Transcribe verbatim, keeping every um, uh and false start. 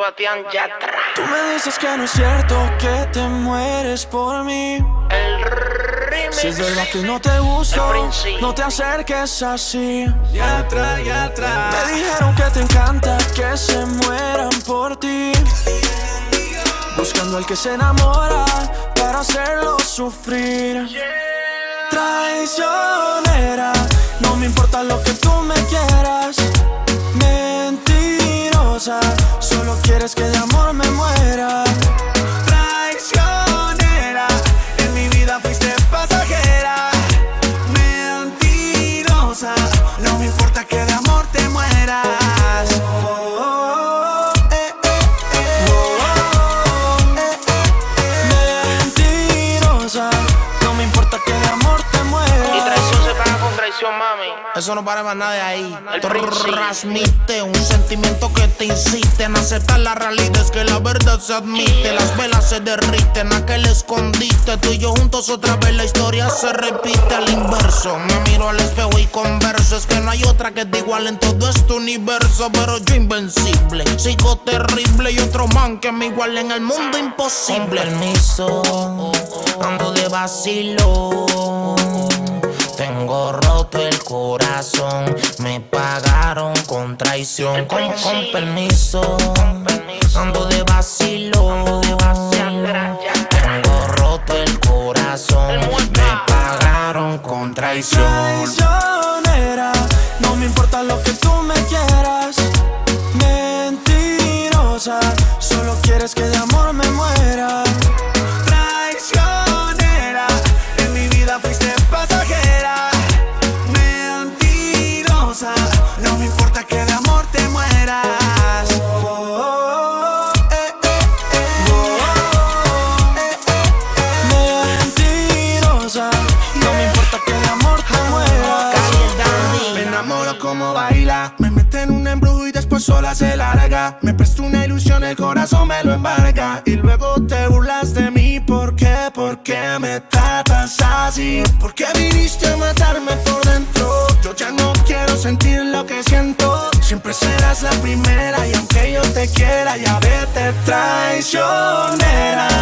Sebastián Yatra. Tú me dices que no es cierto que te mueres por mí. El remix. Si es verdad que no te gusto, no te acerques así. Yatra, Yatra. Me dijeron que te encanta que se mueran por ti, buscando al que se enamora para hacerlo sufrir. Traicionera, no me importa lo que tú me quieras. Mentirosa, solo quieres que de amor me muera. Traicionera, en mi vida fuiste pasajera. Mentirosa, no me importa que de amor te mueras. Mami. Eso no para más nada de ahí. Transmite un sentimiento que te insiste en aceptar la realidad. Es que la verdad se admite. Las velas se derriten, aquel escondite. Tú y yo juntos otra vez, la historia se repite al inverso. Me miro al espejo y converso. Es que no hay otra que te igual en todo este universo. Pero yo invencible, sigo terrible. Y otro man que me iguale en el mundo imposible. Con permiso, ando de vacilo. Tengo roto el corazón, me pagaron con traición. Con, con permiso, ando de vacilo. Tengo roto el corazón, me pagaron con traición. Traicionera, no me importa lo que tú me quieras. Mentirosa, solo quieres que de amor me muera. Traicionera, en mi vida fuiste pasajera. No me importa que de amor te mueras. Oh, oh, eh, eh, eh. Oh, eh, eh, mentirosa, no me importa que de amor te mueras. Me enamoro como baila, me mete en un embrujo y después sola se larga. Me presta una ilusión, el corazón me lo embarga. Y luego te burlas de mí, ¿por qué? ¿Por qué me tratas así? ¿Por qué viniste a matarme por dentro? Yo ya no quiero sentir lo que siento. Siempre serás la primera y aunque yo te quiera, ya vete traicionera.